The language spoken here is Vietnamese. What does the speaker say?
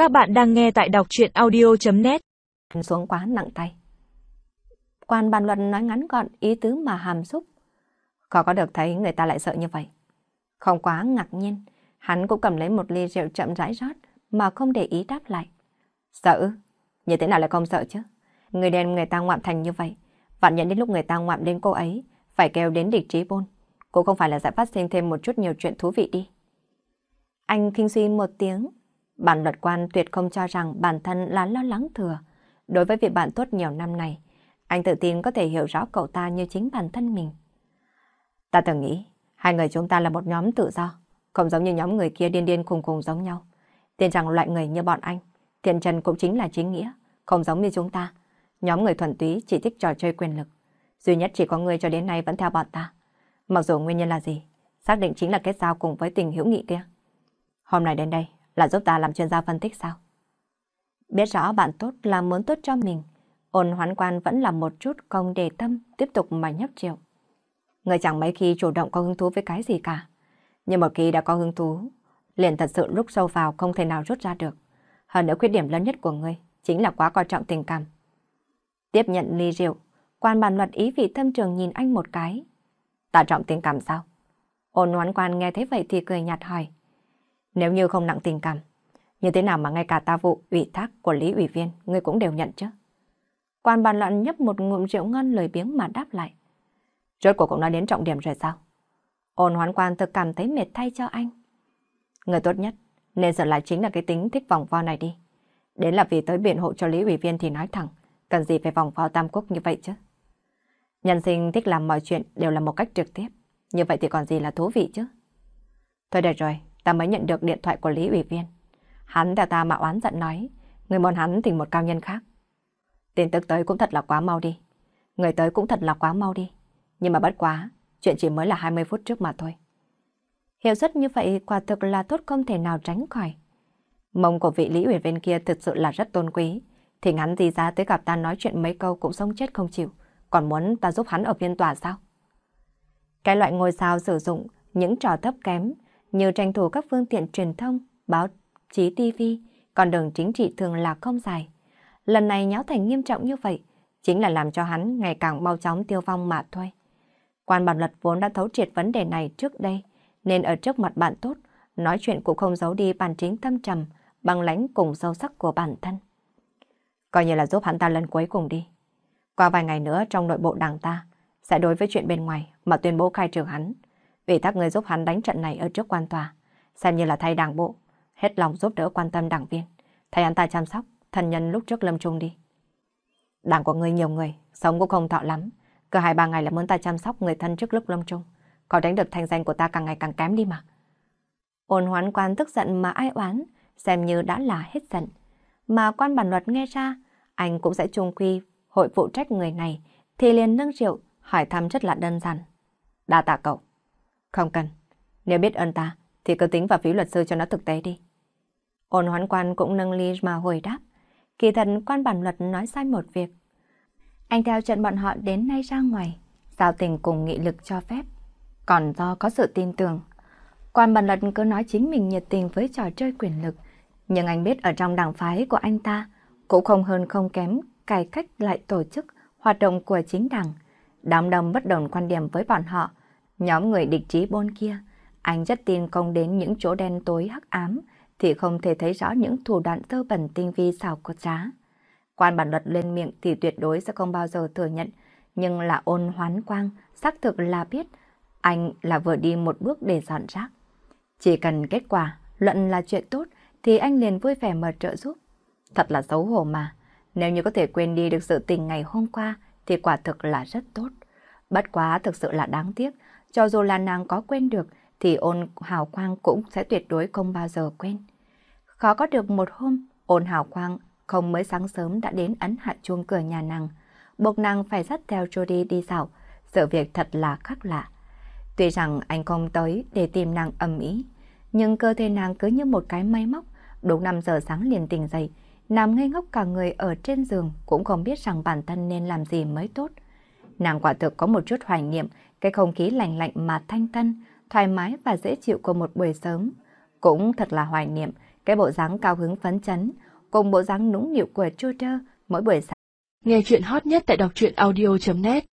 Các bạn đang nghe tại đọc truyện audio.net. Xuống quá nặng tay. Quan bàn luận nói ngắn gọn ý tứ mà hàm xúc. Khó có được thấy người ta lại sợ như vậy. Không quá ngạc nhiên, hắn cũng cầm lấy một ly rượu chậm rãi rót mà không để ý đáp lại. Sợ? Như thế nào lại không sợ chứ? Người đen người ta ngoạm thành như vậy. Vạn nhận đến lúc người ta ngoạm đến cô ấy, phải kêu đến địch trí bôn. Cũng không phải là sẽ phát sinh thêm một chút nhiều chuyện thú vị đi. Anh khinh suy một tiếng. Bản luật quan tuyệt không cho rằng bản thân là lo lắng thừa. Đối với việc bạn tốt nhiều năm này, anh tự tin có thể hiểu rõ cậu ta như chính bản thân mình. Ta từng nghĩ, hai người chúng ta là một nhóm tự do, không giống như nhóm người kia điên điên khùng khùng giống nhau. Tin rằng loại người như bọn anh, thiện trần cũng chính là chính nghĩa, không giống như chúng ta. Nhóm người thuần túy chỉ thích trò chơi quyền lực. Duy nhất chỉ có người cho đến nay vẫn theo bọn ta. Mặc dù nguyên nhân là gì, xác định chính là kết giao cùng với tình hữu nghị kia. Hôm nay đến đây là giúp ta làm chuyên gia phân tích sao? Biết rõ bạn tốt là muốn tốt cho mình, Ôn Hoán Quan vẫn là một chút không để tâm, tiếp tục mà nhấp rượu. Người chẳng mấy khi chủ động có hứng thú với cái gì cả. Nhưng một khi đã có hứng thú, liền thật sự rút sâu vào không thể nào rút ra được. Hơn nữa khuyết điểm lớn nhất của ngươi chính là quá coi trọng tình cảm. Tiếp nhận ly rượu, Quan bàn luật ý vị thâm trường nhìn anh một cái. Ta trọng tình cảm sao? Ôn Hoán Quan nghe thấy vậy thì cười nhạt hỏi. Nếu như không nặng tình cảm, như thế nào mà ngay cả ta vụ ủy thác của Lý ủy viên ngươi cũng đều nhận chứ? Quan bàn luận nhấp một ngụm rượu ngon lười biếng mà đáp lại. Rốt cuộc cũng nói đến trọng điểm rồi sao? Ôn Hoán Quan thực cảm thấy mệt thay cho anh. Người tốt nhất nên sửa lại chính là cái tính thích vòng vo này đi. Đến là vì tới biện hộ cho Lý ủy viên thì nói thẳng, cần gì phải vòng vo tam quốc như vậy chứ? Nhân sinh thích làm mọi chuyện đều là một cách trực tiếp, như vậy thì còn gì là thú vị chứ? Thôi được rồi, ta mới nhận được điện thoại của Lý ủy viên. Hắn theo ta mà oán giận nói, người muốn hắn tìm một cao nhân khác. Tin tức tới cũng thật là quá mau đi. Người tới cũng thật là quá mau đi. Nhưng mà bất quá, chuyện chỉ mới là 20 phút trước mà thôi. Hiệu suất như vậy quả thực là tốt không thể nào tránh khỏi. Mông của vị Lý ủy viên kia thực sự là rất tôn quý. Thì hắn gì ra tới gặp ta nói chuyện mấy câu cũng sống chết không chịu. Còn muốn ta giúp hắn ở phiên tòa sao? Cái loại ngôi sao sử dụng những trò thấp kém như tranh thủ các phương tiện truyền thông, báo chí TV, con đường chính trị thường là không dài. Lần này nháo thành nghiêm trọng như vậy, chính là làm cho hắn ngày càng mau chóng tiêu vong mà thôi. Quan bản luật vốn đã thấu triệt vấn đề này trước đây, nên ở trước mặt bạn tốt, nói chuyện cũng không giấu đi bản chính thâm trầm, băng lãnh cùng sâu sắc của bản thân. Coi như là giúp hắn ta lần cuối cùng đi. Qua vài ngày nữa trong nội bộ đảng ta, sẽ đối với chuyện bên ngoài mà tuyên bố khai trừ hắn. Vì thác người giúp hắn đánh trận này ở trước quan tòa, xem như là thay đảng bộ, hết lòng giúp đỡ quan tâm đảng viên, thay hắn ta chăm sóc thân nhân lúc trước lâm chung đi. Đảng của ngươi nhiều người, sống cũng không thọ lắm, cứ 2-3 ngày là muốn ta chăm sóc người thân trước lúc lâm chung, có tránh được thanh danh của ta càng ngày càng kém đi mà. Ôn Hoán Quan tức giận mà ai oán, xem như đã là hết giận. Mà quan bản luật nghe ra, anh cũng sẽ chung quy hội phụ trách người này, thì liền nâng rượu, hỏi thăm rất là đơn giản. Đa tạ cậu. Không cần, nếu biết ơn ta, thì cứ tính vào phí luật sư cho nó thực tế đi. Ôn Hoán Quan cũng nâng ly mà hồi đáp. Kỳ thật quan bản luật nói sai một việc. Anh theo trận bọn họ đến nay ra ngoài, giao tình cùng nghị lực cho phép. Còn do có sự tin tưởng, quan bản luật cứ nói chính mình nhiệt tình với trò chơi quyền lực. Nhưng anh biết ở trong đảng phái của anh ta, cũng không hơn không kém cải cách lại tổ chức hoạt động của chính đảng. Đám đông bất đồng quan điểm với bọn họ, nhóm người địch trí bôn kia, anh rất tin không đến những chỗ đen tối hắc ám, thì không thể thấy rõ những thủ đoạn dơ bẩn tinh vi xảo quyệt trá. Quan bản luật lên miệng thì tuyệt đối sẽ không bao giờ thừa nhận, nhưng là Ôn Hoán Quang xác thực là biết anh là vừa đi một bước để dọn rác. Chỉ cần kết quả, luận là chuyện tốt thì anh liền vui vẻ mà trợ giúp. Thật là xấu hổ mà, nếu như có thể quên đi được sự tình ngày hôm qua thì quả thực là rất tốt. Bất quá thực sự là đáng tiếc, cho dù là nàng có quên được thì Ôn Hào Quang cũng sẽ tuyệt đối không bao giờ quên. Khó có được một hôm, Ôn Hào Quang không mới sáng sớm đã đến ấn hạ chuông cửa nhà nàng, buộc nàng phải dắt theo Jody đi dạo, sự việc thật là khác lạ. Tuy rằng anh không tới để tìm nàng ầm ĩ, nhưng cơ thể nàng cứ như một cái máy móc, đúng 5 giờ sáng liền tỉnh dậy, nằm ngây ngốc cả người ở trên giường cũng không biết rằng bản thân nên làm gì mới tốt. Nàng quả thực có một chút hoài niệm cái không khí lạnh lạnh mà thanh tân, thoải mái và dễ chịu của một buổi sớm. Cũng thật là hoài niệm Cái bộ dáng cao hứng phấn chấn, cùng bộ dáng nũng nịu của Chu Trơ mỗi buổi sáng. Nghe chuyện hot nhất tại đọc truyện audio.net